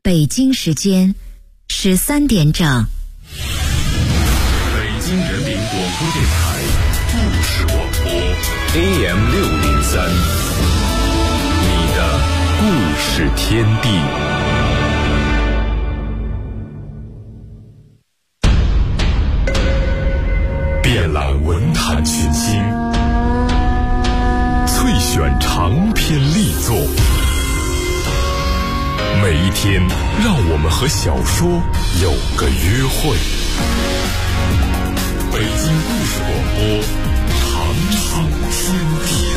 北京时间13点整。 北京人民广播电台故事广播 AM603，你的故事天地。遍览文坛群星，萃选长篇力作，每一天让我们和小说有个约会。北京故事广播，长长天地。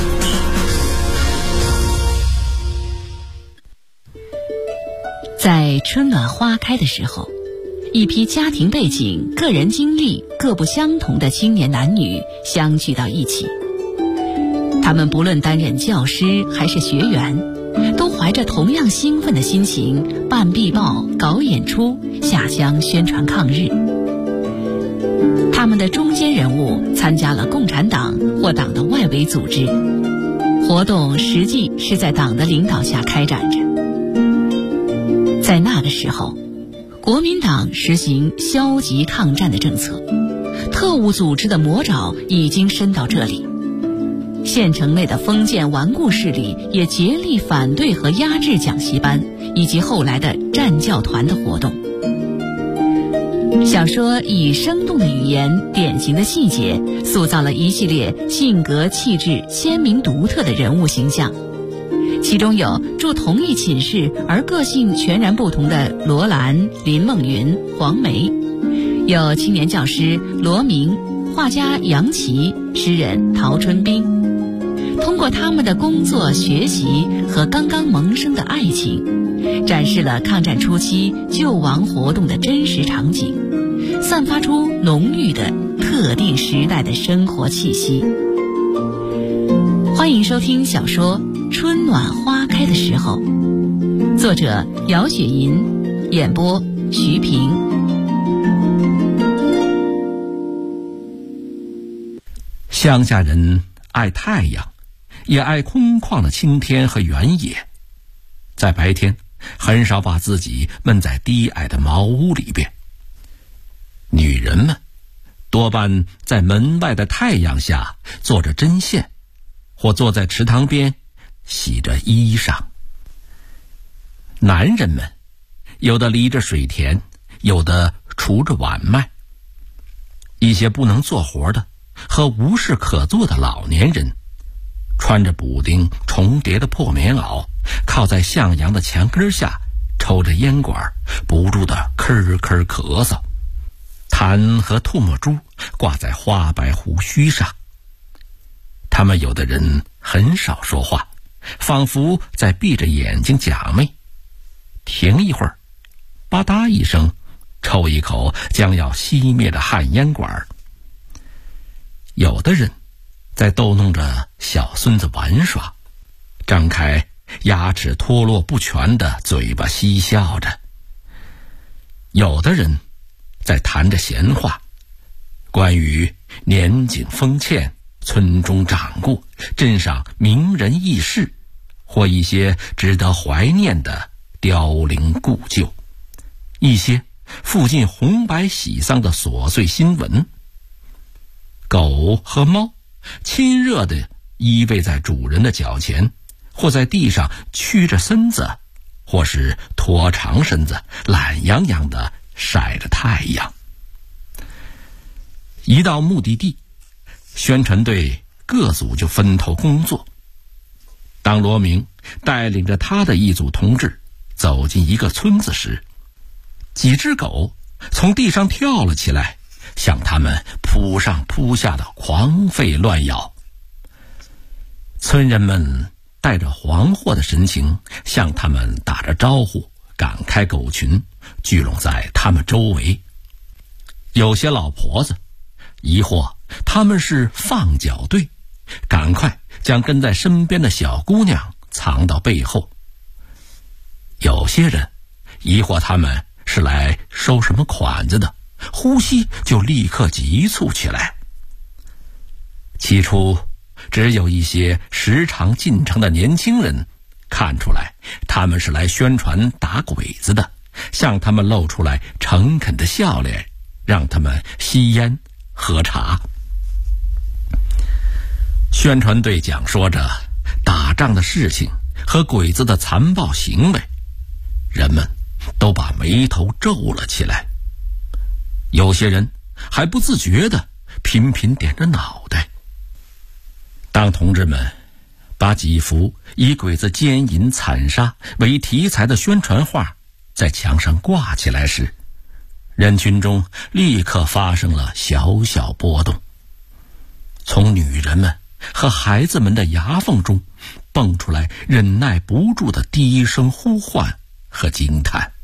在春暖花开的时候，一批家庭背景、个人经历各不相同的青年男女相聚到一起。他们不论担任教师还是学员，都怀着同样兴奋的心情办壁报、搞演出、下乡宣传抗日。他们的中坚人物参加了共产党或党的外围组织，活动实际是在党的领导下开展着。在那个时候，国民党实行消极抗战的政策，特务组织的魔爪已经伸到这里。县城内的封建顽固势力也竭力反对和压制讲习班以及后来的战教团的活动。小说以生动的语言、典型的细节，塑造了一系列性格气质鲜明独特的人物形象。其中有住同一寝室而个性全然不同的罗兰、林梦云、黄梅，有青年教师罗明、画家杨琦、诗人陶春冰。通过他们的工作、学习和刚刚萌生的爱情，展示了抗战初期救亡活动的真实场景，散发出浓郁的特定时代的生活气息。欢迎收听小说《春暖花开的时候》，作者姚雪银，演播徐平。 乡下人爱太阳，也爱空旷的青天和原野，在白天很少把自己闷在低矮的茅屋里边。女人们多半在门外的太阳下做着针线，或坐在池塘边洗着衣裳。男人们有的犁着水田，有的锄着碗麦。一些不能做活的和无事可做的老年人，穿着补丁重叠的破棉袄，靠在向阳的墙根下，抽着烟管，不住地咳咳咳嗽。痰和唾沫珠挂在花白胡须上。他们有的人很少说话，仿佛在闭着眼睛假寐。停一会儿，吧嗒一声，抽一口将要熄灭的旱烟管。有的人在逗弄着小孙子玩耍，张开牙齿脱落不全的嘴巴嬉笑着。有的人在谈着闲话，关于年景丰欠、村中掌故、镇上名人轶事，或一些值得怀念的凋零故旧，一些附近红白喜丧的琐碎新闻。狗和猫亲热地依偎在主人的脚前，或在地上屈着身子，或是拖长身子，懒洋洋地晒着太阳。一到目的地，宣传队各组就分头工作。当罗明带领着他的一组同志走进一个村子时，几只狗从地上跳了起来，向他们扑上扑下的狂吠乱咬。村人们带着惶惑的神情向他们打着招呼，赶开狗群，聚拢在他们周围。有些老婆子疑惑他们是放脚队，赶快将跟在身边的小姑娘藏到背后。有些人疑惑他们是来收什么款子的，呼吸就立刻急促起来。起初只有一些时常进城的年轻人看出来他们是来宣传打鬼子的， 向他们露出来诚恳的笑脸，让他们吸烟喝茶。宣传队讲说着打仗的事情和鬼子的残暴行为，人们都把眉头皱了起来，有些人还不自觉地频频点着脑袋。当同志们把几幅以鬼子奸淫惨杀为题材的宣传画在墙上挂起来时，人群中立刻发生了小小波动，从女人们和孩子们的牙缝中蹦出来忍耐不住的低声呼唤和惊叹。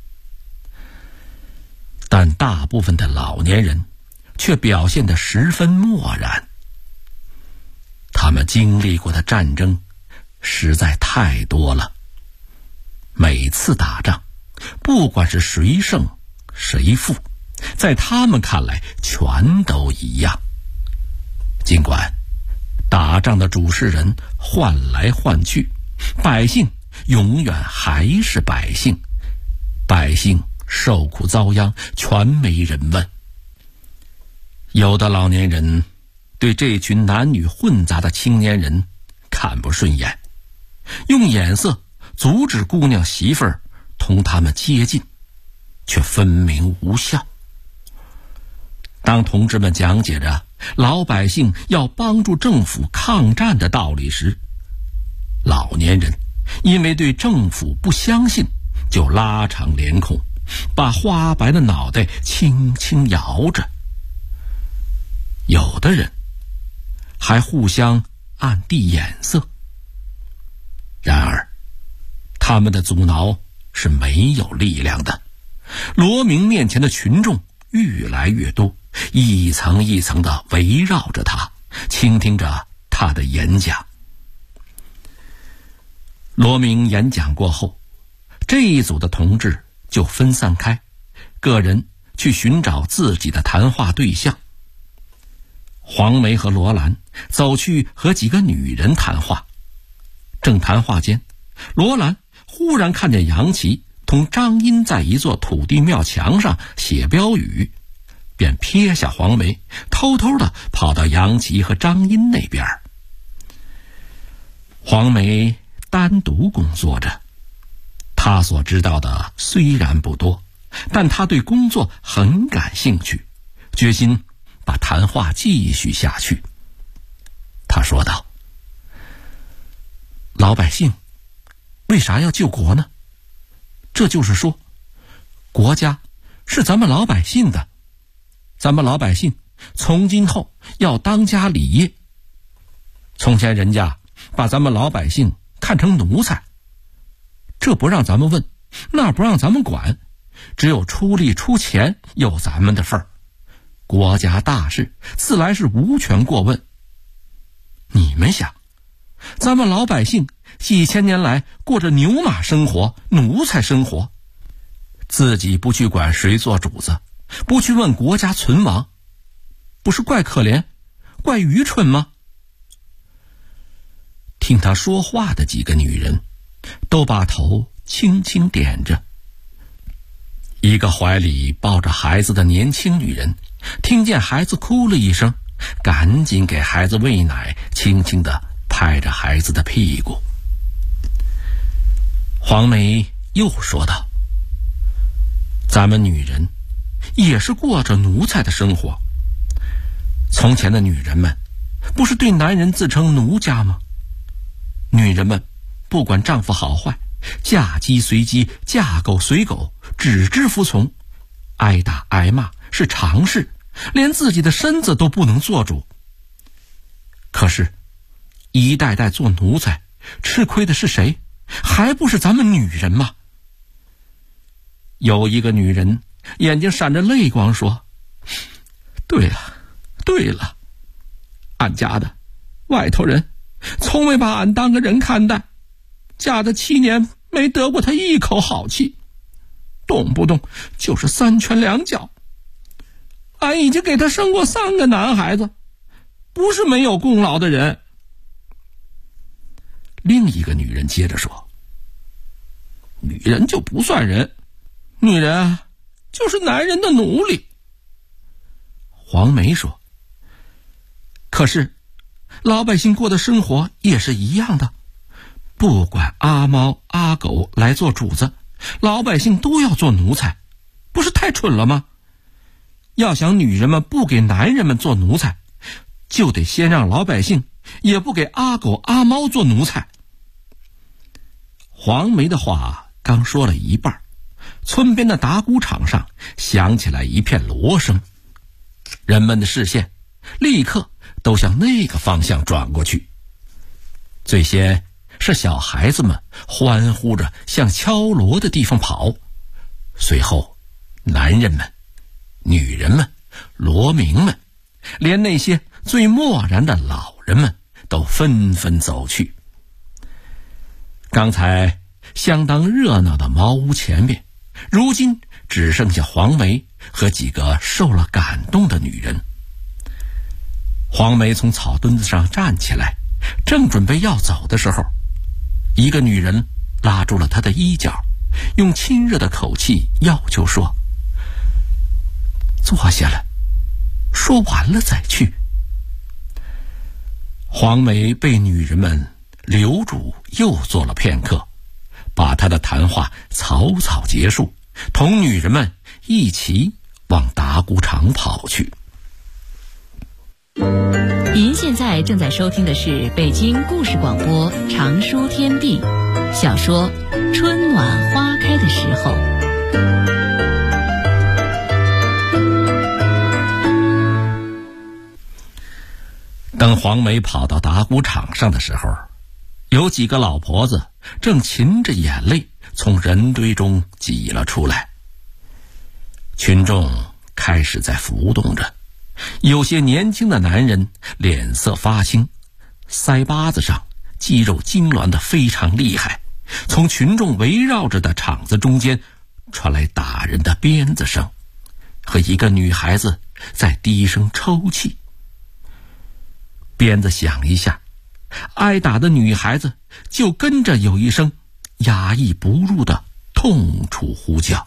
但大部分的老年人却表现得十分漠然，他们经历过的战争实在太多了，每次打仗不管是谁胜谁负，在他们看来全都一样。尽管打仗的主事人换来换去，百姓永远还是百姓，百姓受苦遭殃全没人问。有的老年人对这群男女混杂的青年人看不顺眼，用眼色阻止姑娘媳妇儿同他们接近，却分明无效。当同志们讲解着老百姓要帮助政府抗战的道理时，老年人因为对政府不相信，就拉长脸孔，把花白的脑袋轻轻摇着。有的人还互相暗地眼色。然而他们的阻挠是没有力量的。罗明面前的群众越来越多，一层一层地围绕着他，倾听着他的演讲。罗明演讲过后，这一组的同志就分散开，个人去寻找自己的谈话对象。黄梅和罗兰走去和几个女人谈话，正谈话间，罗兰忽然看见杨琦同张英在一座土地庙墙上写标语，便撇下黄梅，偷偷地跑到杨琦和张英那边。黄梅单独工作着，她所知道的虽然不多，但她对工作很感兴趣，决心把谈话继续下去。他说道：老百姓为啥要救国呢？这就是说，国家是咱们老百姓的，咱们老百姓从今后要当家理业。从前人家把咱们老百姓看成奴才，这不让咱们问，那不让咱们管，只有出力出钱有咱们的份儿。国家大事自来是无权过问。你们想，咱们老百姓几千年来过着牛马生活、奴才生活，自己不去管谁做主子，不去问国家存亡，不是怪可怜、怪愚蠢吗？听他说话的几个女人都把头轻轻点着。一个怀里抱着孩子的年轻女人听见孩子哭了一声，赶紧给孩子喂奶，轻轻地拍着孩子的屁股。黄梅又说道：咱们女人也是过着奴才的生活，从前的女人们不是对男人自称奴家吗？女人们不管丈夫好坏，嫁鸡随鸡，嫁狗随狗，只知服从，挨打挨骂是常事，连自己的身子都不能做主。可是一代代做奴才，吃亏的是谁？还不是咱们女人吗？有一个女人眼睛闪着泪光说：对了对了，俺家的外头人从没把俺当个人看待，嫁的7年没得过他一口好气，动不动就是3拳2脚。俺已经给他生过3个男孩子，不是没有功劳的人。另一个女人接着说：女人就不算人， 女人就是男人的奴隶。黄梅说，可是老百姓过的生活也是一样的，不管阿猫阿狗来做主子，老百姓都要做奴才，不是太蠢了吗？要想女人们不给男人们做奴才，就得先让老百姓也不给阿狗阿猫做奴才。黄梅的话刚说了一半，村边的打谷场上响起来一片锣声，人们的视线立刻都向那个方向转过去。最先是小孩子们欢呼着向敲锣的地方跑，随后男人们、女人们、罗民们，连那些最漠然的老人们都纷纷走去。刚才相当热闹的茅屋前面，如今只剩下黄梅和几个受了感动的女人。黄梅从草墩子上站起来，正准备要走的时候，一个女人拉住了她的衣角，用亲热的口气要求说：坐下来，说完了再去。黄梅被女人们留住，又坐了片刻，把她的谈话草草结束，同女人们一起往打谷场跑去。 您现在正在收听的是北京故事广播长书天地小说《春暖花开的时候》。 等黄梅跑到打谷场上的时候，有几个老婆子正噙着眼泪从人堆中挤了出来。群众开始在浮动着，有些年轻的男人脸色发青，腮巴子上肌肉痉挛得非常厉害。从群众围绕着的场子中间传来打人的鞭子声，和一个女孩子在低声抽泣。鞭子响一下，挨打的女孩子就跟着有一声压抑不住的痛楚呼叫。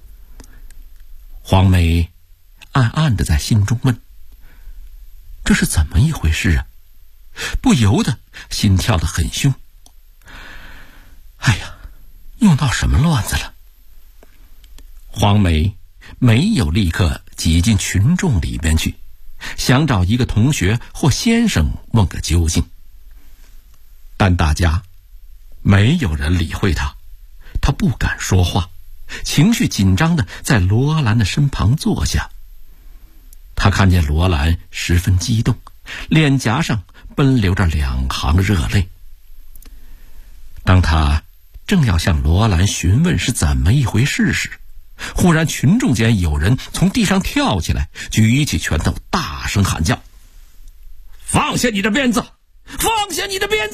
黄梅暗暗地在心中问：这是怎么一回事啊？不由得心跳得很凶。哎呀，又闹什么乱子了？黄梅没有立刻挤进群众里面去，想找一个同学或先生问个究竟，但大家没有人理会他，他不敢说话，情绪紧张地在罗兰的身旁坐下。他看见罗兰十分激动，脸颊上奔流着两行热泪。当他正要向罗兰询问是怎么一回事时，忽然群众间有人从地上跳起来，举起拳头大声喊叫：放下你的鞭子，放下你的鞭子！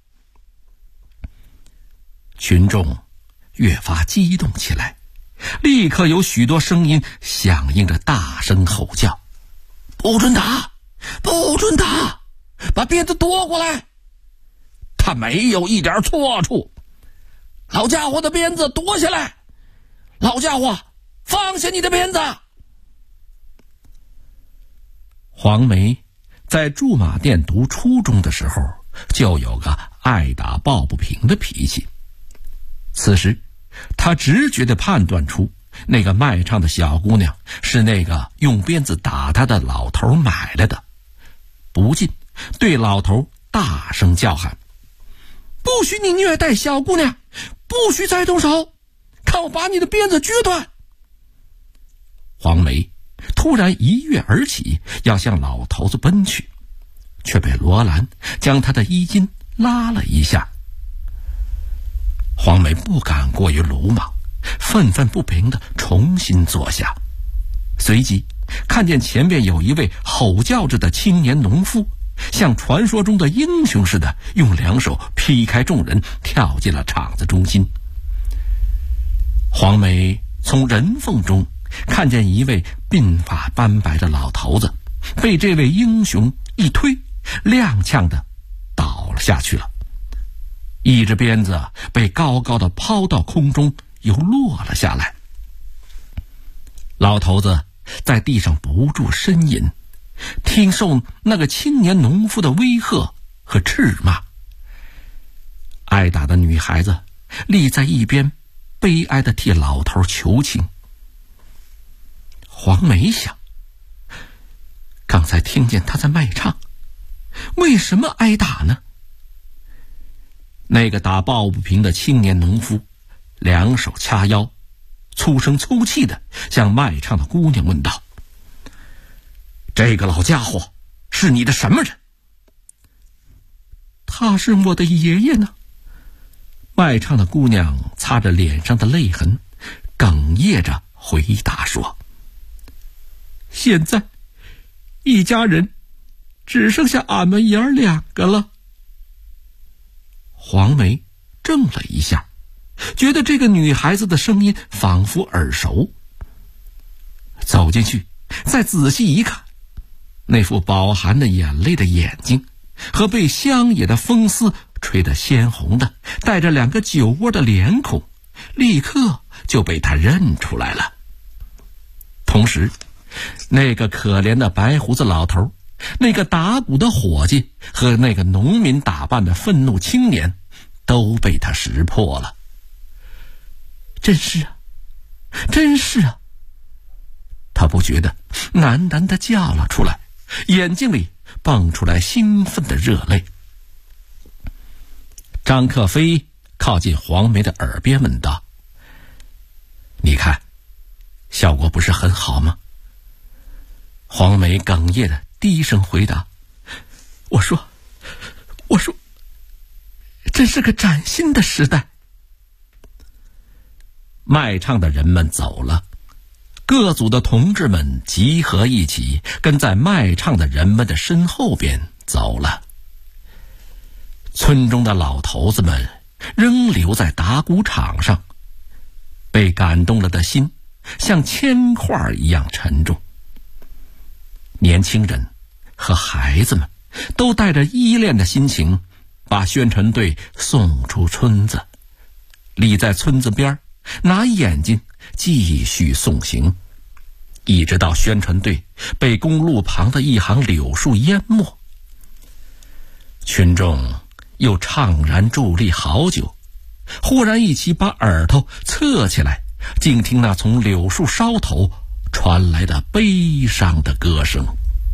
群众越发激动起来，立刻有许多声音响应着大声吼叫：不准打，不准打，把鞭子夺过来，他没有一点错处，老家伙的鞭子夺下来，老家伙放下你的鞭子。黄梅在驻马店读初中的时候就有个爱打抱不平的脾气，此时他直觉地判断出那个卖唱的小姑娘是那个用鞭子打她的老头买来的，不禁对老头大声叫喊：不许你虐待小姑娘，不许再动手，看我把你的鞭子撅断！黄梅突然一跃而起，要向老头子奔去，却被罗兰将他的衣襟拉了一下。黄梅不敢过于鲁莽，愤愤不平地重新坐下，随即看见前面有一位吼叫着的青年农夫，像传说中的英雄似的，用两手劈开众人，跳进了场子中心。黄梅从人缝中看见一位鬓发斑白的老头子被这位英雄一推，踉跄地倒了下去了。一只鞭子被高高的抛到空中，又落了下来。 老头子在地上不住呻吟，听受那个青年农夫的威吓和斥骂。挨打的女孩子立在一边，悲哀地替老头求情。黄梅想，刚才听见他在卖唱，为什么挨打呢？那个打抱不平的青年农夫两手掐腰，粗声粗气地向卖唱的姑娘问道：这个老家伙是你的什么人？他是我的爷爷呢。卖唱的姑娘擦着脸上的泪痕，哽咽着回答说：现在一家人只剩下俺们爷儿两个了。黄梅怔了一下，觉得这个女孩子的声音仿佛耳熟。走进去再仔细一看，那副饱含着眼泪的眼睛和被乡野的风丝吹得鲜红的带着两个酒窝的脸孔，立刻就被他认出来了。同时那个可怜的白胡子老头，那个打鼓的伙计和那个农民打扮的愤怒青年都被他识破了。真是啊，真是啊，他不觉得喃喃地叫了出来，眼睛里蹦出来兴奋的热泪。张克飞靠近黄梅的耳边问道：你看效果不是很好吗？黄梅哽咽的低声回答：我说真是个崭新的时代。卖唱的人们走了，各组的同志们集合一起，跟在卖唱的人们的身后边走了。村中的老头子们仍留在打鼓场上，被感动了的心像铅块一样沉重。年轻人和孩子们都带着依恋的心情，把宣传队送出村子，立在村子边，拿眼睛继续送行，一直到宣传队被公路旁的一行柳树淹没。群众又怅然伫立好久，忽然一起把耳朵侧起来，静听那从柳树梢头传来的悲伤的歌声。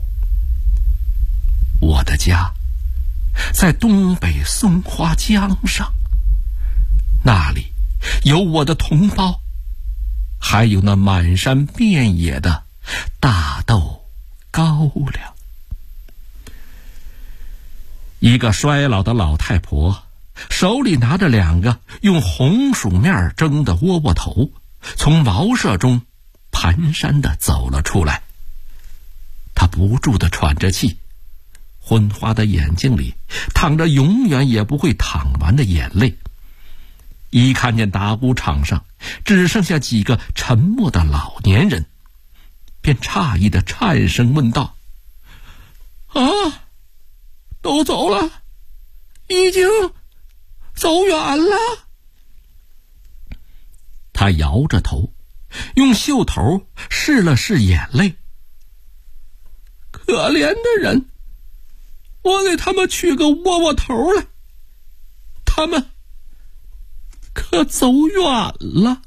我的家在东北松花江上，那里有我的同胞，还有那满山遍野的大豆高粱。一个衰老的老太婆手里拿着两个用红薯面蒸的窝窝头，从茅舍中蹒跚地走了出来。她不住地喘着气，昏花的眼睛里淌着永远也不会淌完的眼泪。一看见打鼓场上只剩下几个沉默的老年人，便诧异的颤声问道：啊，都走了，已经走远了。他摇着头，用袖头拭了拭眼泪。可怜的人，我给他们取个窝窝头来，他们可走远了。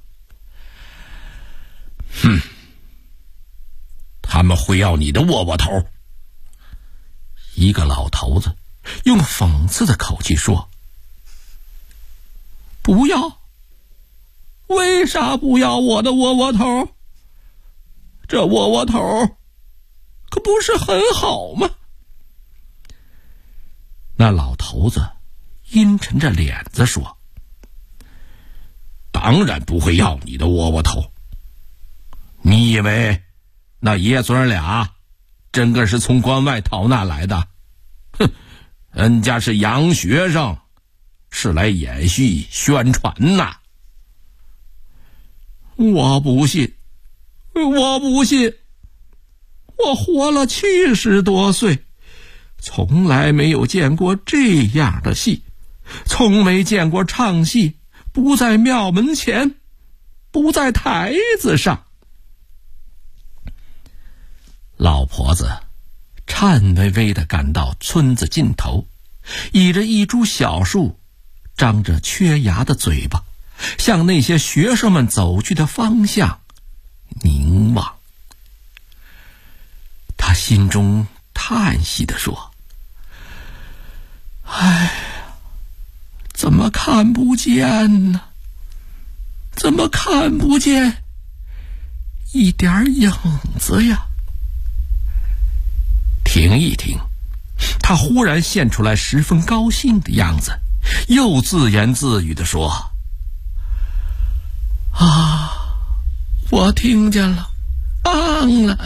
他们会要你的窝窝头。一个老头子用讽刺的口气说：不要，为啥不要我的窝窝头？这窝窝头可不是很好吗？那老头子阴沉着脸子说：当然不会要你的窝窝头。你以为那爷孙俩真个是从关外逃难来的？哼，人家是洋学生，是来演戏宣传呐。我不信，我不信，我活了70多岁，从来没有见过这样的戏，从没见过唱戏不在庙门前，不在台子上， 老婆子颤巍巍地赶到村子尽头，倚着一株小树，张着缺牙的嘴巴，向那些学生们走去的方向凝望。他心中叹息地说：哎，怎么看不见呢？怎么看不见一点影子呀？停一停，他忽然现出来十分高兴的样子，又自言自语地说：啊，我听见了，棒了。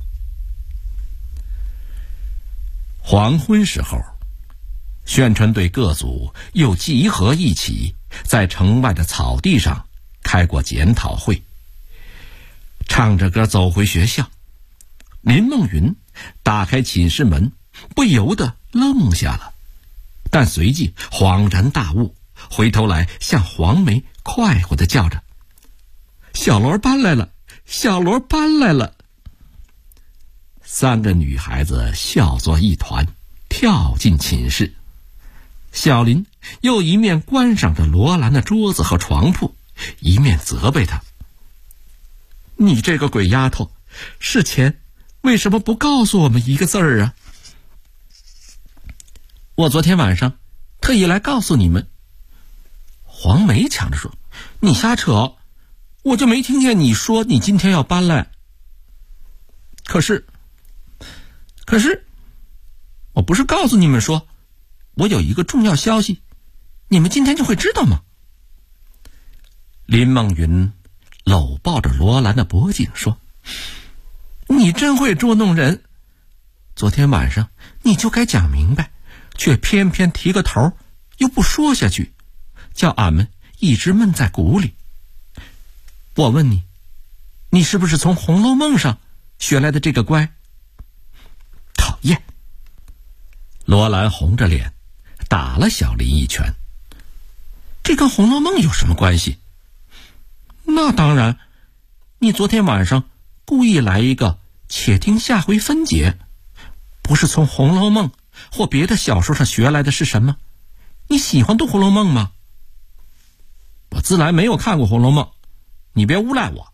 黄昏时候，宣传队各组又集合一起，在城外的草地上开过检讨会。唱着歌走回学校，林梦云打开寝室门，不由得愣下了，但随即恍然大悟，回头来向黄梅快活地叫着：小罗搬来了，小罗搬来了。三个女孩子笑作一团，跳进寝室。小林又一面观赏着罗兰的桌子和床铺，一面责备她：你这个鬼丫头，事前为什么不告诉我们一个字儿啊？我昨天晚上特意来告诉你们。黄梅抢着说：你瞎扯，我就没听见你说你今天要搬来。可是我不是告诉你们说我有一个重要消息，你们今天就会知道吗？林梦云搂抱着罗兰的脖颈说：你真会捉弄人，昨天晚上你就该讲明白，却偏偏提个头又不说下去，叫俺们一直闷在鼓里。我问你，你是不是从《红楼梦》上学来的这个乖？讨厌！罗兰红着脸打了小林一拳。这跟《红楼梦》有什么关系？那当然，你昨天晚上故意来一个且听下回分解，不是从《红楼梦》或别的小说上学来的是什么？你喜欢读《红楼梦》吗？我自来没有看过《红楼梦》，你别诬赖我。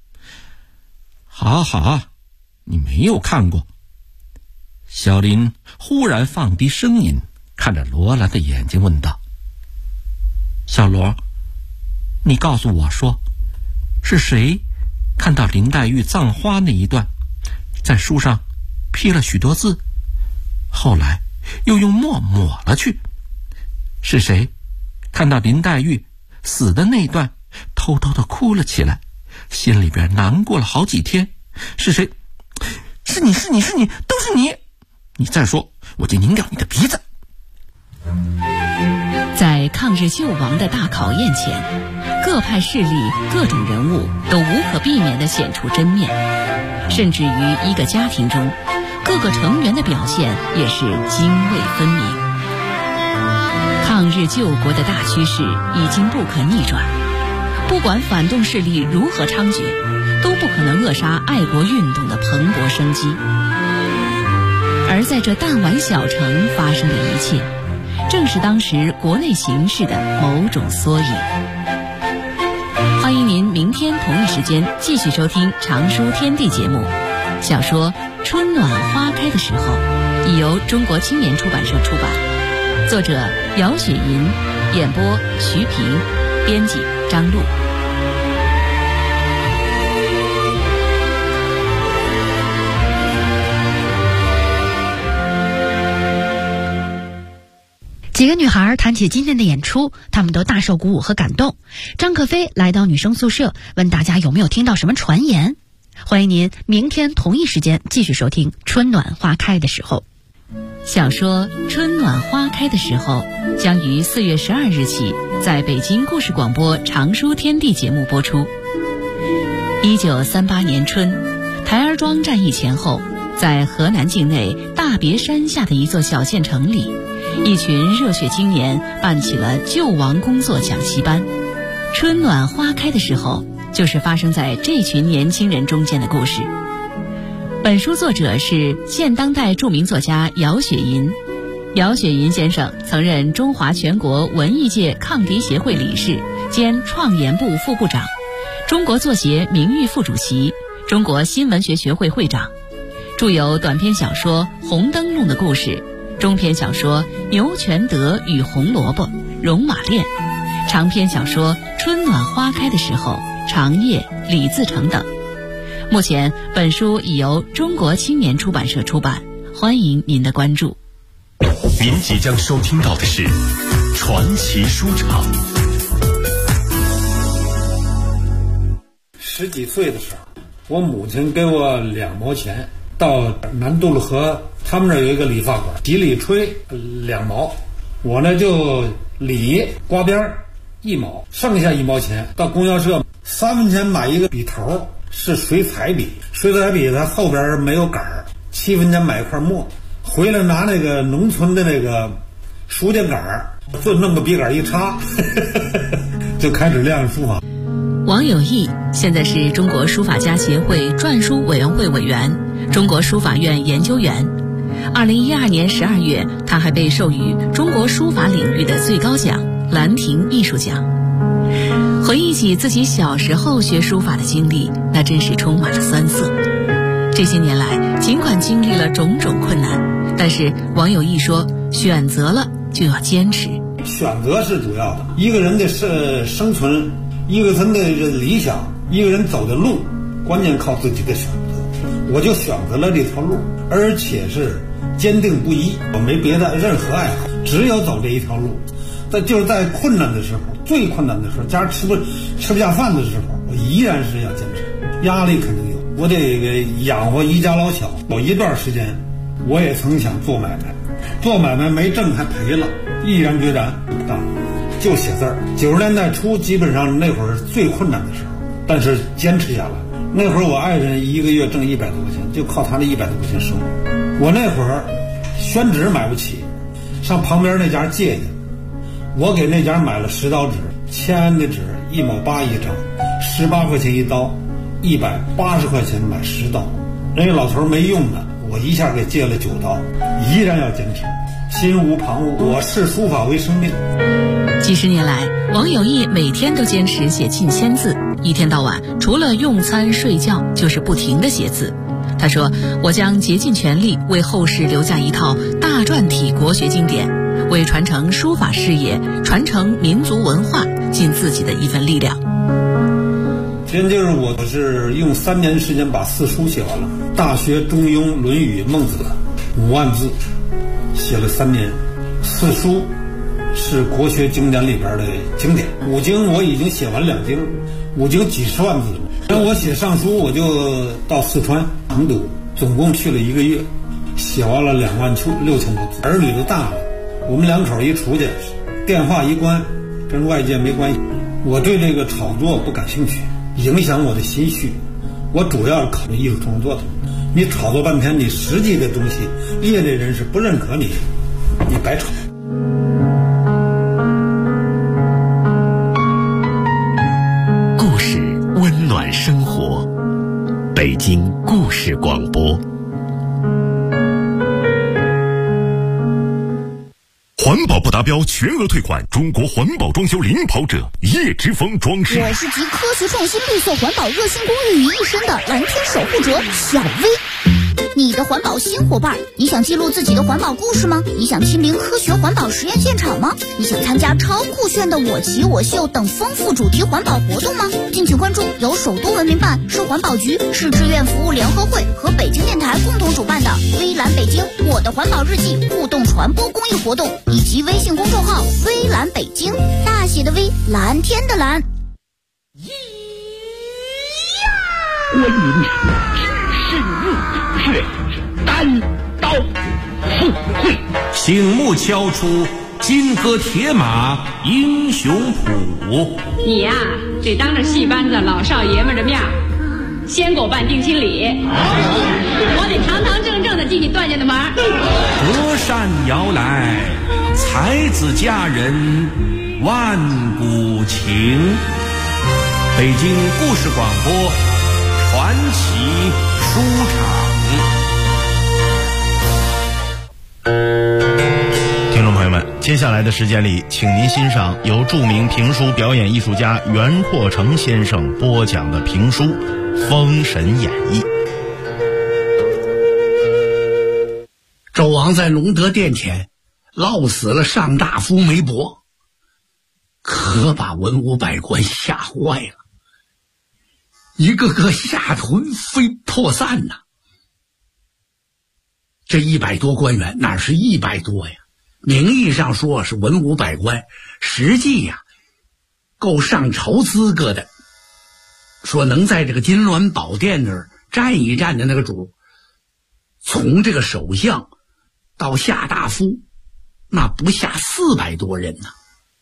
好，你没有看过。小林忽然放低声音，看着罗兰的眼睛问道：小罗，你告诉我说，是谁看到林黛玉葬花那一段在书上批了许多字，后来又用墨抹了去？是谁看到林黛玉死的那一段偷偷的哭了起来，心里边难过了好几天？是谁？是你，都是你！你再说，我就拧掉你的鼻子！ 在抗日救亡的大考验前，各派势力、各种人物都无可避免地显出真面，甚至于一个家庭中，各个成员的表现也是泾渭分明。抗日救国的大趋势已经不可逆转，不管反动势力如何猖獗，都不可能扼杀爱国运动的蓬勃生机。而在这弹丸小城发生的一切，正是当时国内形势的某种缩影。欢迎您明天同一时间继续收听《常书天地》节目。小说《春暖花开的时候》已由中国青年出版社出版，作者姚雪银，演播徐平，编辑张璐。 几个女孩谈起今天的演出，她们都大受鼓舞和感动。张可飞来到女生宿舍，问大家有没有听到什么传言。欢迎您明天同一时间继续收听《春暖花开的时候》。 小说《春暖花开的时候》将于4月12日起在北京故事广播《常书天地》节目播出。1938年春，台儿庄战役前后，在河南境内大别山下的一座小县城里，一群热血青年办起了救亡工作讲习班。春暖花开的时候，就是发生在这群年轻人中间的故事。 本书作者是现当代著名作家姚雪银。姚雪银先生曾任中华全国文艺界抗敌协会理事兼创研部副部长，中国作协名誉副主席，中国新闻学学会会长，著有短篇小说《红灯笼的故事》，中篇小说《牛全德与红萝卜》《戎马恋》，长篇小说《春暖花开的时候》《长夜》《李自成》等。目前本书已由中国青年出版社出版，欢迎您的关注。 您即将收听到的是传奇书场。 10几岁的时候，我母亲给我2毛钱，到南渡路河他们那儿有一个理发馆，洗理吹2毛，我呢就理刮边1毛，剩下1毛钱到供销社3分钱买一个笔头，是水彩笔，水彩笔它后边没有杆儿，7分钱买一块墨，回来拿那个农村的那个书架杆儿，就弄个笔杆一插就开始练书法。 王有义现在是中国书法家协会篆书委员会委员，中国书法院研究员。2012年12月，他还被授予中国书法领域的最高奖兰亭艺术奖。回忆起自己小时候学书法的经历，那真是充满了酸涩。这些年来，尽管经历了种种困难，但是王有义说，选择了就要坚持。 选择是主要的，一个人的生存，一个人的理想，一个人走的路，关键靠自己的选择。我就选择了这条路，而且是坚定不移，我没别的任何爱好，只有走这一条路。就是在困难的时候，最困难的时候，家吃不下饭的时候，我依然是要坚持。压力肯定有，我得养活一家老小。有一段时间，我也曾想做买卖，做买卖没挣还赔了，毅然决然就写字儿。90年代初，基本上那会儿最困难的时候，但是坚持下来。那会儿我爱人1个月挣100多块钱，就靠他那100多块钱生活。我那会儿宣纸买不起，上旁边那家借去。我给那家买了10刀纸，签的纸1毛8一张，18块钱一刀，180块钱买10刀。人家老头没用的，我一下给借了9刀，依然要坚持，心无旁骛。我视书法为生命。 几十年来，王有义每天都坚持写近1000字，一天到晚除了用餐睡觉，就是不停地写字。他说：“我将竭尽全力为后世留下一套大篆体国学经典，为传承书法事业、传承民族文化尽自己的一份力量。” 真就是我是用3年时间把4书写完了，《大学》《中庸》《论语》《孟子》5万字，写了3年。4书是国学经典里边的经典，5经我已经写完2经，5经几十万字了。然后我写上书，我就到四川成都，总共去了1个月，写完了26000多字。儿女都大了，我们2口一出去，电话一关，跟外界没关系。我对这个炒作不感兴趣，影响我的心绪。我主要考虑艺术创作的。你炒作半天，你实际的东西，业内人士不认可你，你白炒。 故事温暖生活，北京故事广播。环保不达标全额退款，中国环保装修领跑者叶之峰装饰。 我是集科学创新、绿色环保、热心公益于一身的蓝天守护者小薇。你的环保新伙伴，你想记录自己的环保故事吗？你想亲临科学环保实验现场吗？你想参加超酷炫的我骑我秀等丰富主题环保活动吗？敬请关注由首都文明办、市环保局、市志愿服务联合会和北京电台共同主办的微蓝北京我的环保日记互动传播公益活动，以及微信公众号微蓝北京，大写的微，蓝天的蓝。 关云深入却单刀赴会， 醒目敲出金戈铁马英雄谱。 你呀，得当着戏班子老少爷们的面，先给我办定亲礼，我得堂堂正正的进你段家的门。 隔山摇来，才子佳人万古情。北京故事广播传奇书场。 听众朋友们，接下来的时间里，请您欣赏由著名评书表演艺术家袁阔成先生播讲的评书《封神演义》。 纣王在隆德殿前烙死了上大夫梅伯，可把文武百官吓坏了，一个个吓得魂飞魄散呐。这100多官员哪是100多呀？名义上说是文武百官，实际呀，够上朝资格的，说能在这个金銮宝殿那儿站一站的那个主，从这个首相到下大夫，那不下400多人呢，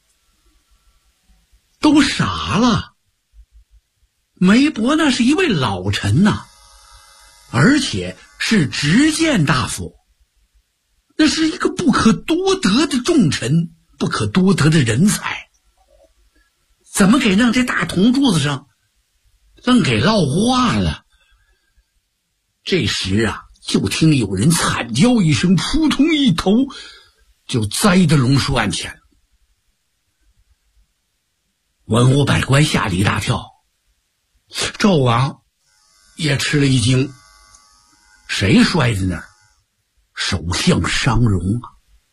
都傻了。梅伯那是一位老臣呐，而且是执剑大夫，那是一个不可多得的重臣，不可多得的人才，怎么给弄这大铜柱子上愣给烙化了？这时啊，就听有人惨叫一声，扑通一头就栽到龙树案前。文武百官吓了一大跳，纣王也吃了一惊。谁摔在那儿？首相商容啊！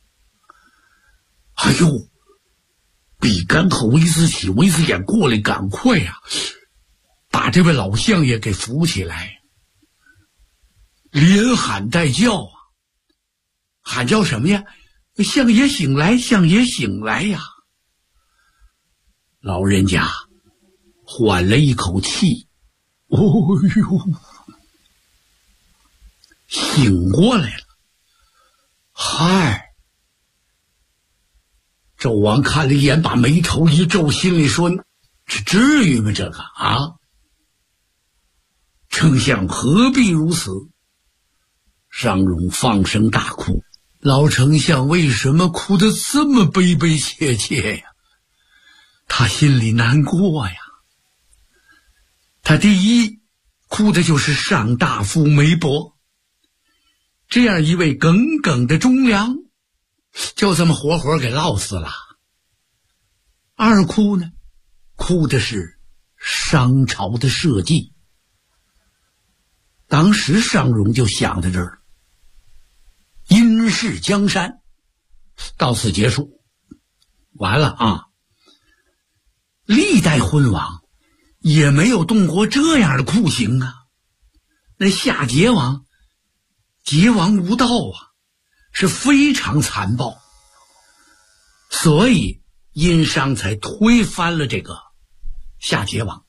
哎呦，比干和韦子起、韦子眼过来，赶快呀，把这位老相爷给扶起来，连喊带叫啊！喊叫什么呀？相爷醒来，相爷醒来呀！老人家缓了一口气，哦呦，醒过来了。嗨！纣王看了一眼，把眉头一皱，心里说：这至于吗？这个啊！丞相何必如此？商容放声大哭。老丞相为什么哭得这么悲悲切切呀？他心里难过呀。他第一哭的就是上大夫梅伯，这样一位耿耿的忠良，就这么活活给烙死了。二哭呢，哭的是商朝的社稷。当时商容就想到这儿，殷氏江山到此结束，完了啊！历代昏王也没有动过这样的酷刑啊。那夏桀王桀王无道啊，是非常残暴，所以殷商才推翻了这个夏桀王。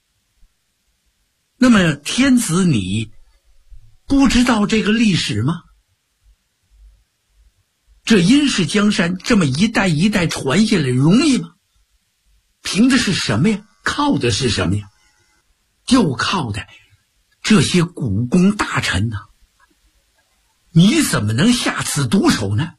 那么天子你不知道这个历史吗？这殷氏江山这么一代一代传下来容易吗？凭的是什么呀？靠的是什么呀？就靠的这些古公大臣呐。你怎么能下此毒手呢？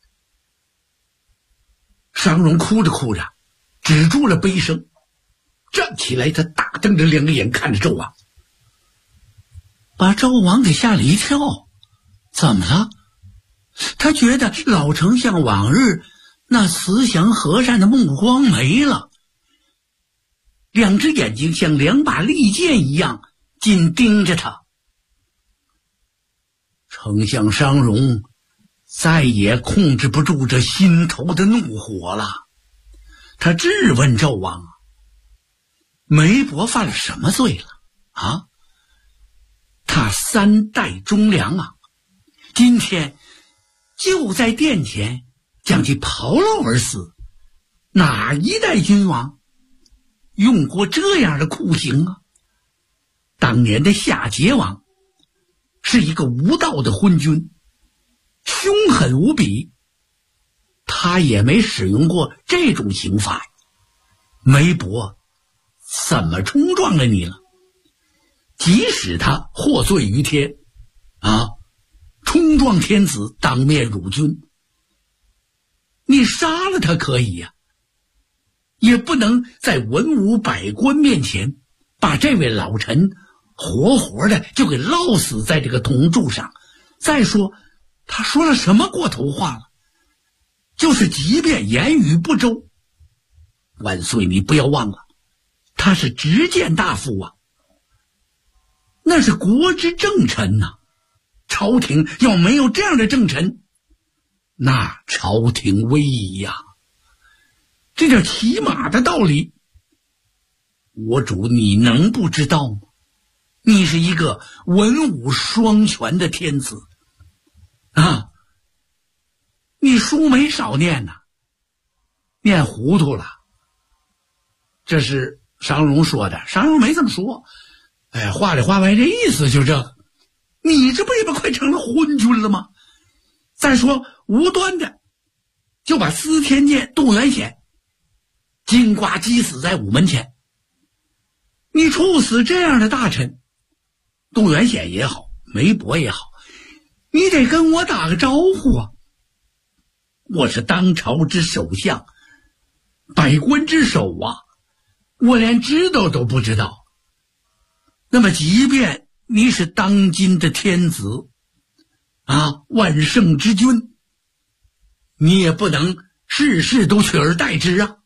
商容哭着哭着止住了悲声，站起来，他大瞪着两个眼看着纣王，把纣王给吓了一跳。怎么了？他觉得老丞相往日那慈祥和善的目光没了，两只眼睛像两把利剑一样紧盯着他。丞相商容再也控制不住这心头的怒火了，他质问纣王：梅伯犯了什么罪了啊？他3代忠良啊，今天就在殿前将其刨漏而死，哪一代君王用过这样的酷刑啊？当年的夏桀王是一个无道的昏君，凶狠无比，他也没使用过这种刑罚。梅伯怎么冲撞了你了？即使他获罪于天啊，冲撞天子，当面辱君，你杀了他可以呀，也不能在文武百官面前把这位老臣活活的就给烙死在这个铜柱上。再说他说了什么过头话了？就是即便言语不周，万岁你不要忘了，他是执剑大夫啊，那是国之正臣呐。朝廷要没有这样的正臣，那朝廷危矣呀。这点起码的道理，我主你能不知道吗？你是一个文武双全的天子啊，你书没少念呐，念糊涂了。这是商容说的，商容没这么说，话里话外这意思就这个，你这不也快成了昏君了吗？再说无端的就把司天监杜元显金瓜击死在午门前，你处死这样的大臣，杜元显也好，梅伯也好，你得跟我打个招呼啊！我是当朝之首相，百官之首啊，我连知道都不知道。那么即便你是当今的天子啊，万圣之君，你也不能事事都取而代之啊！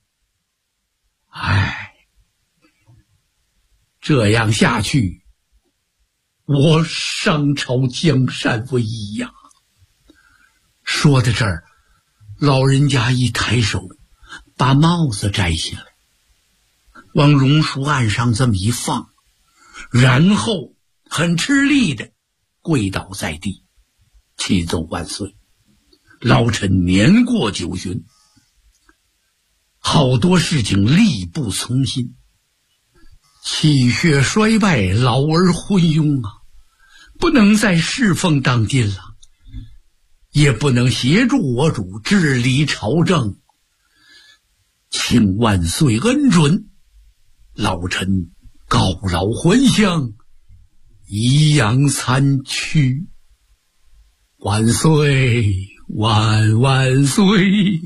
这样下去，我商朝江山危矣呀！说到这儿，老人家一抬手，把帽子摘下来，往榕树案上这么一放，然后很吃力的跪倒在地，启奏万岁，老臣年过九旬，好多事情力不从心，气血衰败，老而昏庸啊，不能再侍奉当今了，也不能协助我主治理朝政，请万岁恩准，老臣告老还乡，颐养残躯。万岁，万岁！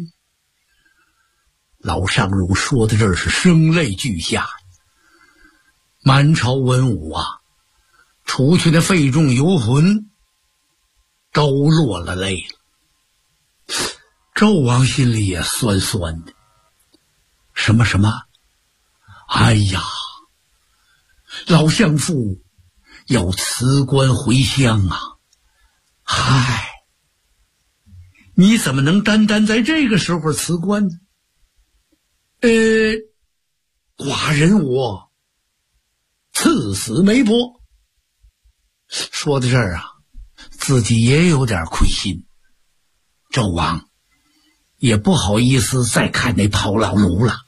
老商容说到这儿是声泪俱下，满朝文武啊，除去的费仲游魂都落了泪了。纣王心里也酸酸的，什么哎呀，老相父要辞官回乡啊！嗨，你怎么能单在这个时候辞官呢？寡人我赐死梅伯。说到这儿啊，自己也有点亏心，纣王也不好意思再看那跑老奴了。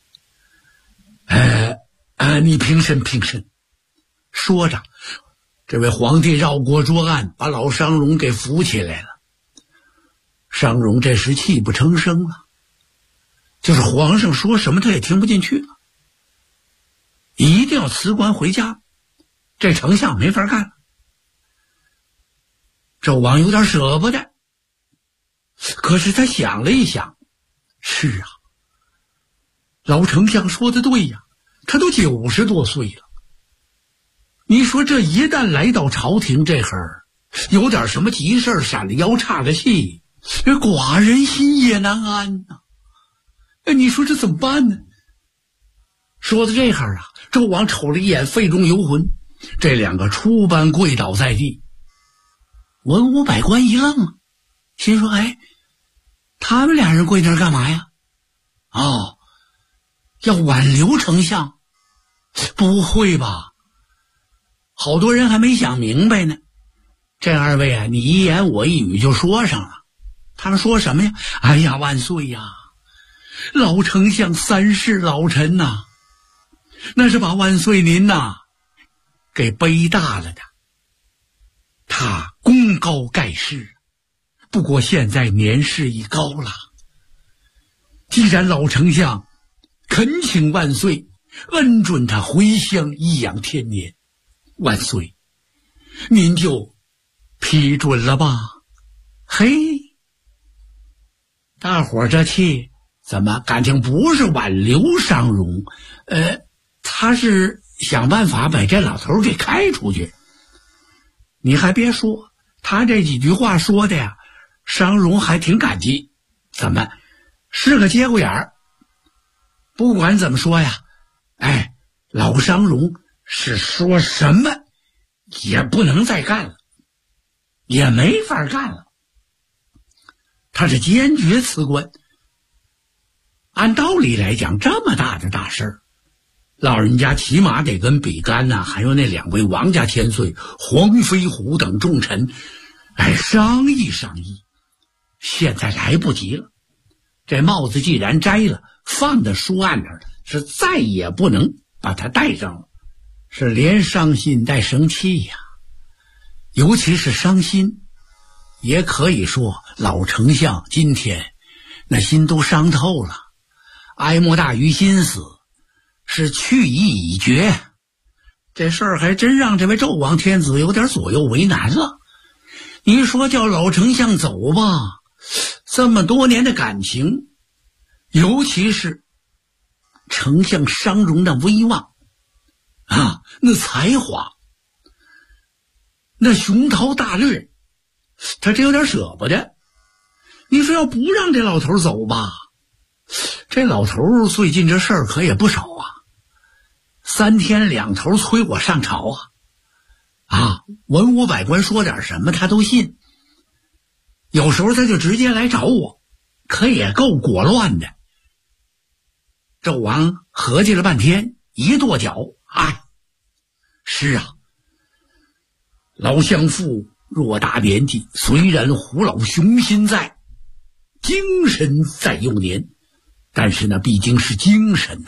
你平身。说着，这位皇帝绕过桌案，把老商容给扶起来了。商容这时泣不成声了，就是皇上说什么他也听不进去了，一定要辞官回家，这丞相没法干了。纣王有点舍不得，可是他想了一想，是啊，老丞相说的对呀，他都90多岁了，你说这一旦来到朝廷这会儿，有点什么急事闪了腰岔了气，这寡人心也难安呐。你说这怎么办呢？说到这会儿啊，纣王瞅了一眼费仲游魂，这两个出班跪倒在地，文武百官一愣啊，心说他们俩人跪那儿干嘛呀？要挽留丞相？不会吧？好多人还没想明白呢。这二位啊，你一言我一语就说上了。他们说什么呀？哎呀，万岁呀！老丞相3世老臣呐，那是把万岁您呐给背大了的。他功高盖世，不过现在年事已高了。既然老丞相恳请万岁恩准他回乡颐养天年，万岁您就批准了吧。嘿，大伙儿这气怎么感情不是挽留商容，他是想办法把这老头给开出去。你还别说，他这几句话说的呀，商荣还挺感激，怎么是个节骨眼儿。不管怎么说呀，老商荣是说什么也不能再干了，也没法干了。他是坚决辞官。按道理来讲，这么大的大事儿，老人家起码得跟比干呐，还有那2位王家千岁、黄飞虎等重臣，商议商议。现在来不及了，这帽子既然摘了，放在书案那儿，是再也不能把它戴上了，是连伤心带生气呀。尤其是伤心，也可以说老丞相今天那心都伤透了，哀莫大于心死，是去意已决。这事儿还真让这位纣王天子有点左右为难了。你说叫老丞相走吧，这么多年的感情，尤其是丞相商荣的威望那才华，那雄韬大略，他这有点舍不得。你说要不让这老头走吧，这老头最近这事儿可也不少啊，3天2头催我上朝文武百官说点什么他都信，有时候他就直接来找我，可也够果乱的。纣王合计了半天，一跺脚，是啊，老相父偌大年纪，虽然虎老雄心在，精神在幼年，但是那毕竟是精神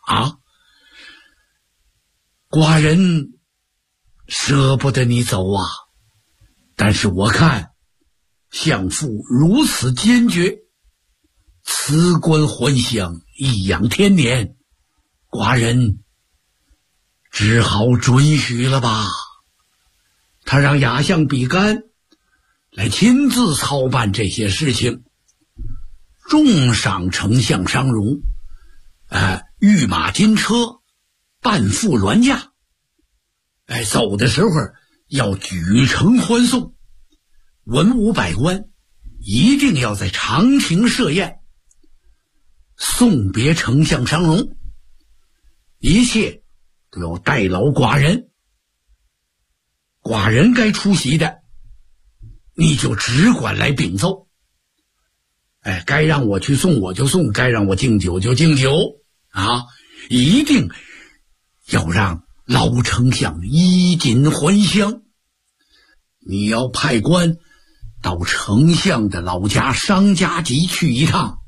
寡人舍不得你走啊，但是我看相父如此坚决，辞官还乡，颐养天年，寡人只好准许了吧。他让亚相比干来亲自操办这些事情，重赏丞相商荣，御马金车，半副銮驾，走的时候要举城欢送，文武百官一定要在长亭设宴送别丞相商荣，一切都要代劳寡人，寡人该出席的你就只管来禀奏，该让我去送我就送，该让我敬酒就敬酒一定要让老丞相衣锦还乡。你要派官到丞相的老家商家集去一趟，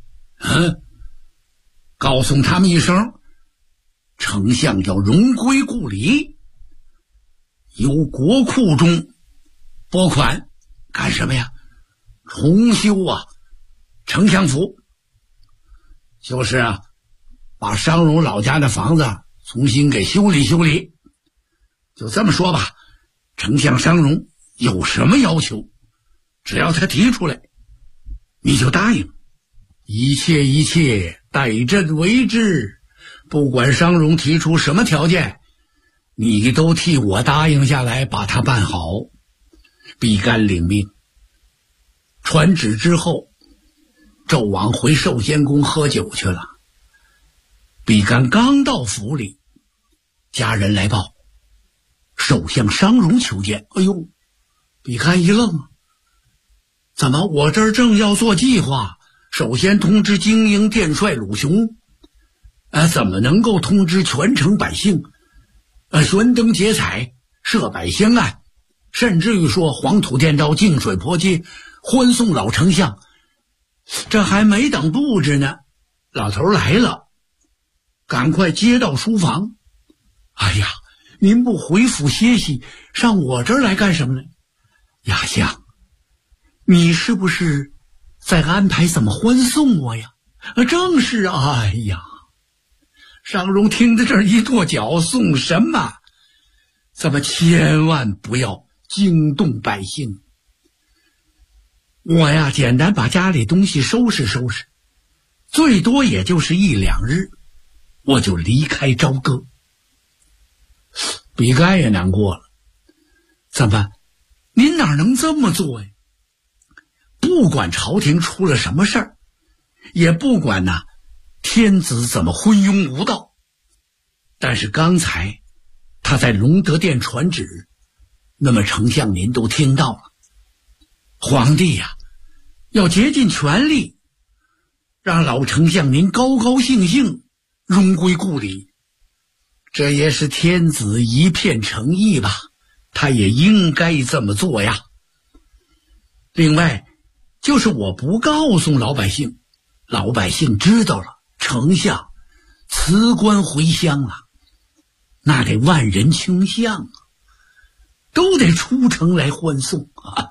告诉他们一声，丞相要荣归故里，由国库中拨款干什么呀？重修丞相府，就是把商荣老家的房子重新给修理修理。就这么说吧，丞相商荣有什么要求，只要他提出来，你就答应，一切待朕为之。不管商荣提出什么条件，你都替我答应下来，把它办好。比干领命。传旨之后，纣王回寿仙宫喝酒去了。比干刚到府里，家人来报，首相商荣求见。比干一愣，怎么我这儿正要做计划，首先通知精英殿帅鲁雄，怎么能够通知全城百姓悬灯结彩，设摆香案，甚至于说黄土垫道，净水泼街，欢送老丞相？这还没等布置呢，老头来了，赶快接到书房。您不回府歇息，上我这儿来干什么呢？亚相，你是不是在安排怎么欢送我呀？正是。商荣听到这儿一跺脚，送什么？咱们千万不要惊动百姓。我简单把家里东西收拾收拾，最多也就是1-2日，我就离开朝歌。 比干也难过了，怎么，您哪能这么做呀？不管朝廷出了什么事儿，也不管天子怎么昏庸无道，但是刚才他在隆德殿传旨，那么丞相您都听到了，皇帝呀，要竭尽全力让老丞相您高高兴兴荣归故里，这也是天子一片诚意吧，他也应该这么做呀。另外就是我不告诉老百姓，老百姓知道了，丞相辞官回乡了，那得万人倾向啊，都得出城来欢送。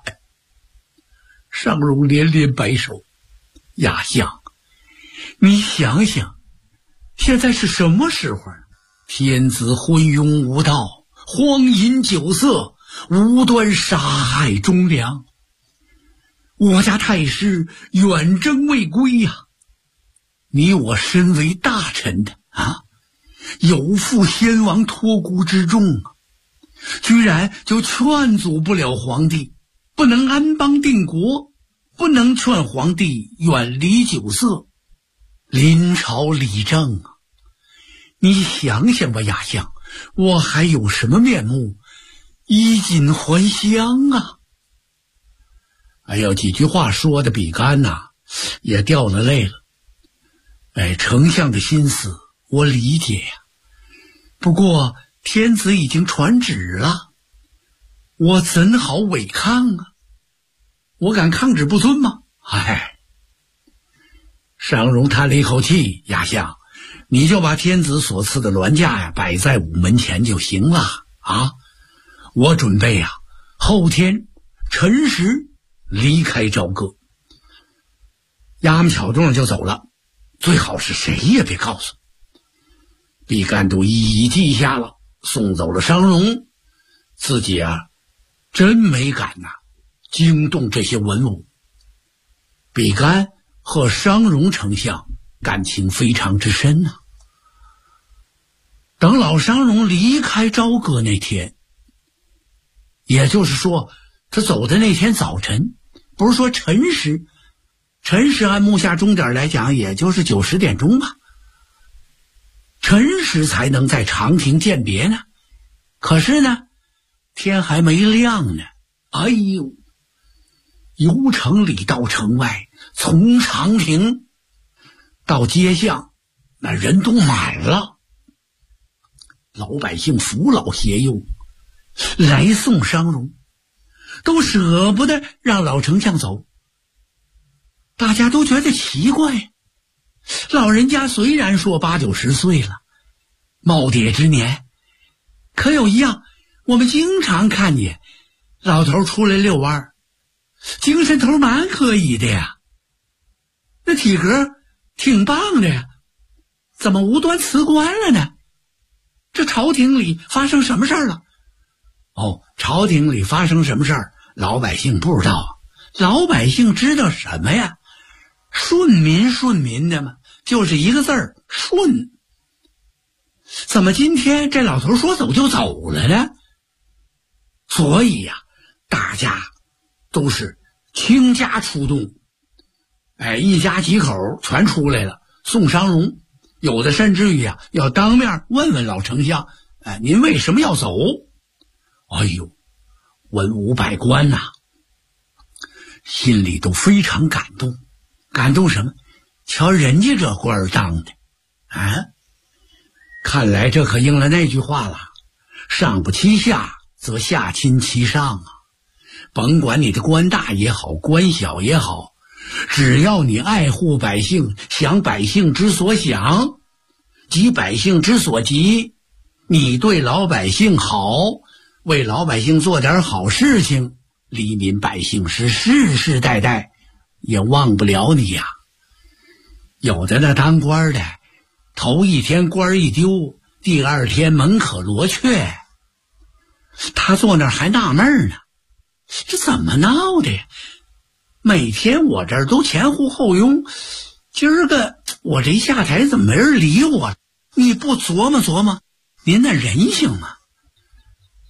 尚荣连连摆手，亚相，你想想，现在是什么时候？天子昏庸无道，荒淫酒色，无端杀害忠良，我家太师远征未归呀！你我身为大臣的有负先王托孤之重啊，居然就劝阻不了皇帝，不能安邦定国，不能劝皇帝远离酒色，临朝理政啊！你想想吧，亚相，我还有什么面目衣锦还乡啊？哎呦，几句话说的比干也掉了泪了。丞相的心思我理解呀，不过天子已经传旨了，我怎好违抗啊？我敢抗旨不遵吗？尚荣叹了一口气，亚相，你就把天子所赐的銮驾摆在午门前就行了啊！我准备后天辰时离开朝歌，衙门巧动就走了，最好是谁也别告诉。比干都一一记下了，送走了商容，自己真没敢惊动这些文武。比干和商容丞相感情非常之深啊。等老商容离开朝歌那天，也就是说他走的那天早晨，不是说辰时，辰时按木下钟点来讲也就是9、10点钟吧，辰时才能在长亭见别呢。可是呢，天还没亮呢，哎呦，由城里到城外，从长亭到街巷，那人都满了，老百姓扶老携幼来送商容，都舍不得让老丞相走。大家都觉得奇怪，老人家虽然说8、90岁了，耄耋之年，可有一样我们经常看见，老头出来遛弯，精神头蛮可以的呀，那体格挺棒的呀，怎么无端辞官了呢？这朝廷里发生什么事儿了？朝廷里发生什么事儿，老百姓不知道，老百姓知道什么呀？顺民的嘛，就是一个字儿，顺。怎么今天这老头说走就走了呢？所以大家都是倾家出动，一家几口全出来了送商容，有的甚至于要当面问问老丞相，您为什么要走？哎呦，文武百官心里都非常感动。感动什么？瞧人家这官当的看来这可应了那句话了，上不欺下则下亲其上甭管你的官大也好，官小也好，只要你爱护百姓，想百姓之所想，急百姓之所急，你对老百姓好，为老百姓做点好事情，黎民百姓是世世代代也忘不了你呀。有的那当官的，头一天官一丢，第二天门可罗雀。他坐那儿还纳闷呢，这怎么闹的呀？每天我这儿都前呼后拥，今儿个我这一下台怎么没人理我？你不琢磨琢磨您那人性吗？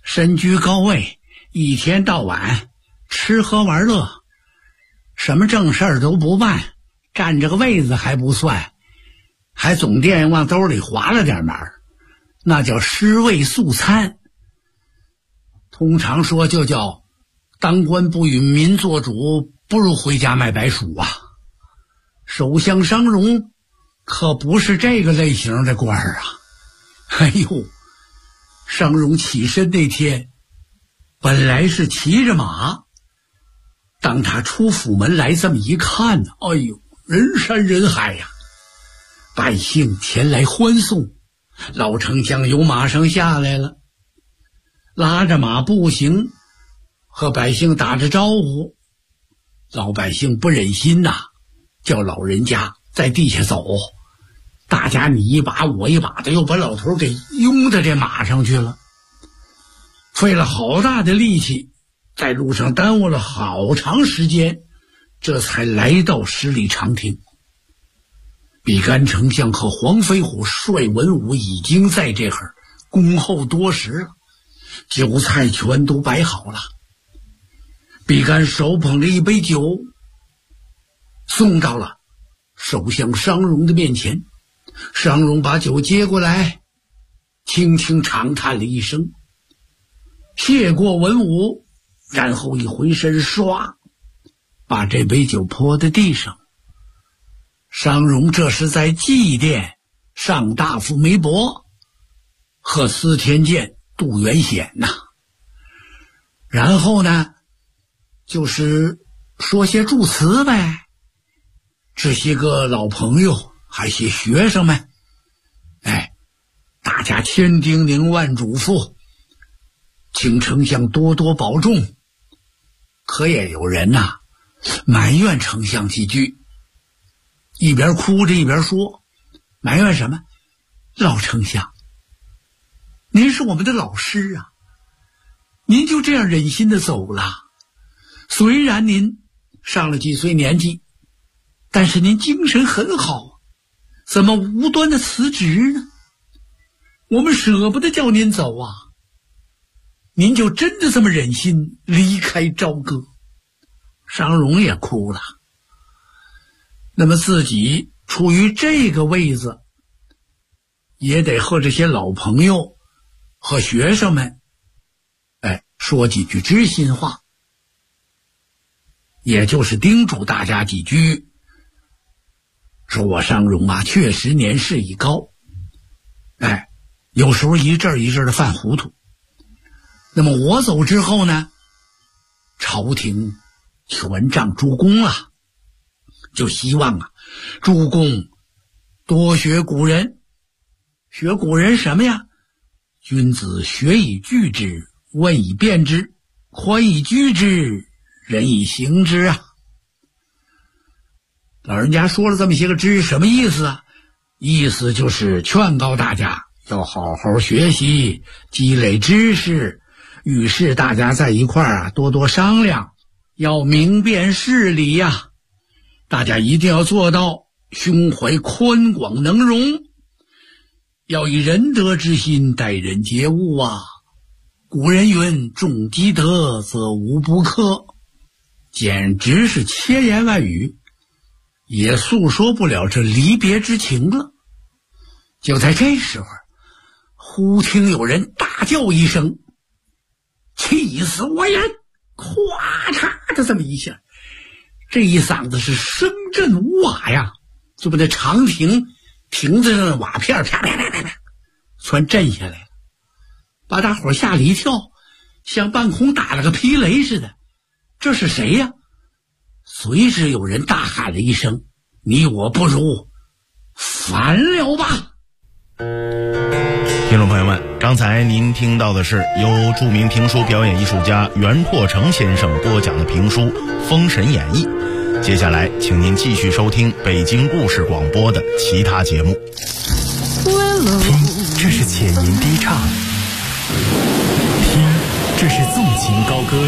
身居高位，一天到晚吃喝玩乐，什么正事儿都不办，占这个位子还不算，还总惦往兜里划了点门，那叫尸位素餐。通常说就叫当官不与民做主，不如回家卖白薯啊。首相商容可不是这个类型的官儿啊。哎呦，商容起身那天本来是骑着马，当他出府门来这么一看呢，哎呦，人山人海呀，百姓前来欢送。老丞相由马上下来了，拉着马步行，和百姓打着招呼。老百姓不忍心呐，叫老人家在地下走，大家你一把我一把的，又把老头给拥到这马上去了，费了好大的力气，在路上耽误了好长时间，这才来到十里长亭。比干丞相和黄飞虎率文武已经在这儿恭候多时了，酒菜全都摆好了。比干手捧着一杯酒，送到了首相商容的面前。商容把酒接过来，轻轻长叹了一声，谢过文武，然后一回身，唰，把这杯酒泼在地上。商容这是在祭奠上大夫梅伯和司天监杜元显呐。然后呢，就是说些祝词呗。这些个老朋友还些学生们，大家千叮咛万嘱咐，请丞相多多保重。可也有人呐，埋怨丞相几句，一边哭着一边说，埋怨什么？老丞相，您是我们的老师啊，您就这样忍心的走了。虽然您上了几岁年纪，但是您精神很好，怎么无端的辞职呢？我们舍不得叫您走啊，您就真的这么忍心离开朝歌？商容也哭了。那么自己处于这个位子，也得和这些老朋友和学生们说几句知心话，也就是叮嘱大家几句，说我商容啊，确实年事已高，有时候一阵一阵的犯糊涂。那么我走之后呢，朝廷全仗诸公了，就希望啊，诸公多学古人。学古人什么呀？君子学以聚之，问以辨之，宽以居之，仁以行之啊。老人家说了这么些个知，什么意思啊？意思就是劝告大家要好好学习，积累知识，遇事大家在一块儿多多商量，要明辨事理呀。大家一定要做到胸怀宽广能容，要以仁德之心待人接物啊。古人云，重积德则无不克，简直是千言万语也诉说不了这离别之情了。就在这时候，忽听有人大叫一声，气死我呀！咵嚓的这么一下，这一嗓子是声震五瓦呀，就把那长亭亭子上的瓦片啪啪啪啪啪全震下来了，把大伙吓了一跳，像半空打了个霹雷似的。这是谁呀？随之有人大喊了一声，你我不如反了吧。 听众朋友们，刚才您听到的是由著名评书表演艺术家袁拓成先生播讲的评书《封神演义》。接下来请您继续收听北京故事广播的其他节目。 听，这是浅吟低唱；听，这是纵情高歌；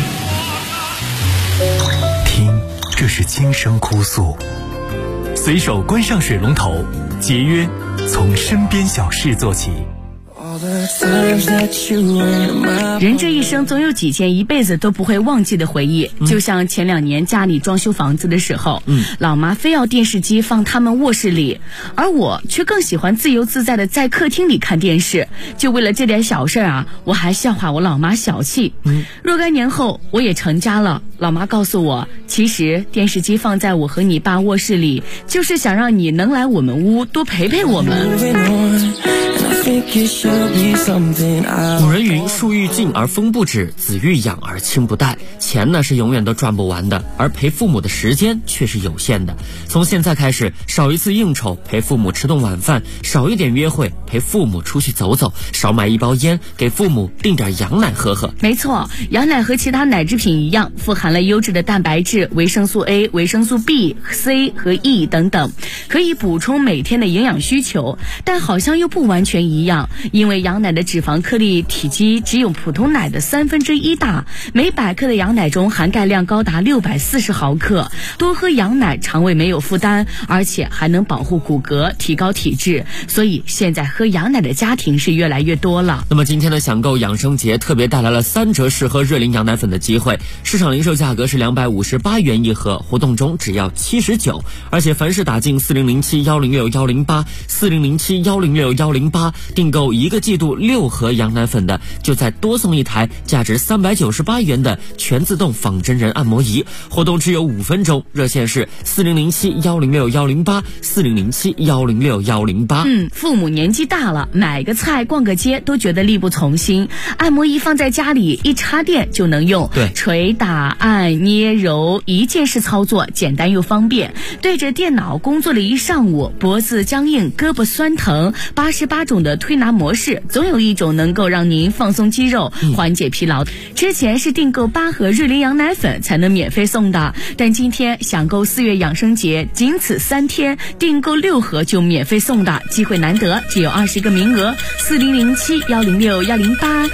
听，这是轻声哭诉。随手关上水龙头，节约从身边小事做起。 人这一生总有几件一辈子都不会忘记的回忆，就像前2年家里装修房子的时候，老妈非要电视机放他们卧室里，而我却更喜欢自由自在的在客厅里看电视。就为了这点小事啊，我还笑话我老妈小气。若干年后我也成家了，老妈告诉我，其实电视机放在我和你爸卧室里，就是想让你能来我们屋多陪陪我们。 古人云，树欲静而风不止，子欲养而亲不待。钱呢是永远都赚不完的，而陪父母的时间却是有限的。从现在开始，少一次应酬，陪父母吃顿晚饭；少一点约会，陪父母出去走走；少买一包烟，给父母订点羊奶喝喝。 没错，羊奶和其他奶制品一样，富含了优质的蛋白质、维生素 A、维生素 B、C 和 E 等等，可以补充每天的营养需求。但好像又不完全一样，因为羊奶的脂肪颗粒体积只有普通奶的1/3大，每100克的羊奶中含钙量高达640毫克。多喝羊奶，肠胃没有负担，而且还能保护骨骼，提高体质。所以现在喝羊奶的家庭是越来越多了。 那么今天的享购养生节特别带来了3折试喝瑞麟羊奶粉的机会，市场零售价格是258元一盒，活动中只要79，而且凡是打进4007106108 4007106108订购1个季度6盒羊奶粉的，就再多送一台价值398元的全自动仿真人按摩仪。活动只有5分钟，热线是4007106108 4007106108。 父母年纪大了，买个菜逛个街都觉得力不从心，按摩仪放在家里一插电就能用， 对， 捶打按捏揉一键式操作，简单又方便。对着电脑工作了一上午，脖子僵硬，胳膊酸疼，88种的推拿模式，总有一种能够让您放松肌肉，缓解疲劳。之前是订购8盒瑞麟羊奶粉才能免费送的，但今天享购4月养生节，仅此3天，订购6盒就免费送的，机会难得，只有20个名额。4007106108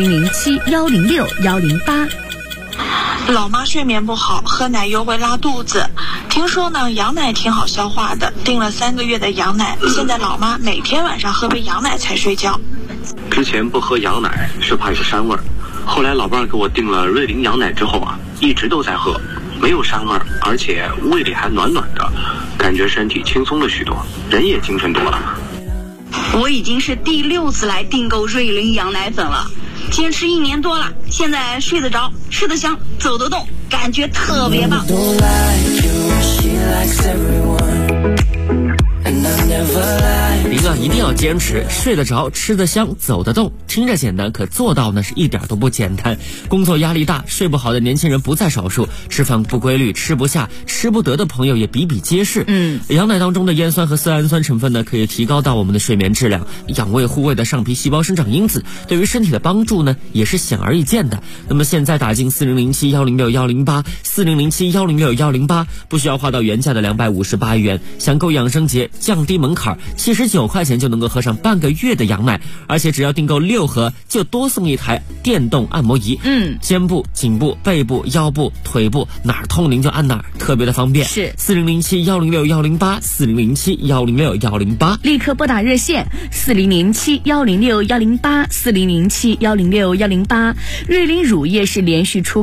4007106108。 老妈睡眠不好，喝奶油会拉肚子。听说呢，羊奶挺好消化的，订了3个月的羊奶，现在老妈每天晚上喝杯羊奶才睡觉。 之前不喝羊奶是怕有膻味儿，后来老伴儿给我订了瑞麟羊奶之后啊，一直都在喝，没有膻味儿，而且胃里还暖暖的，感觉身体轻松了许多，人也精神多了。 我已经是第6次来订购瑞麟羊奶粉了，坚持1年多了，现在睡得着，吃得香，走得动，感觉特别棒。 您啊一定要坚持，睡得着，吃得香，走得动。听着简单，可做到呢是一点都不简单。工作压力大，睡不好的年轻人不在少数，吃饭不规律，吃不下吃不得的朋友也比比皆是。羊奶当中的烟酸和色氨酸成分呢，可以提高到我们的睡眠质量，养胃护胃的上皮细胞生长因子对于身体的帮助呢也是显而易见的。那么现在打进4007106108 4007106108，不需要花到原价的258元，享购养生节降低门槛，79块钱就能够喝上半个月的羊奶，而且只要订购6盒就多送一台电动按摩仪。肩部、颈部、背部、腰部、腿部哪儿痛您就按哪儿，特别的方便。 是 4007106108 4007106108， 立刻拨打热线4007106108 4007106108。瑞麟乳业是连续出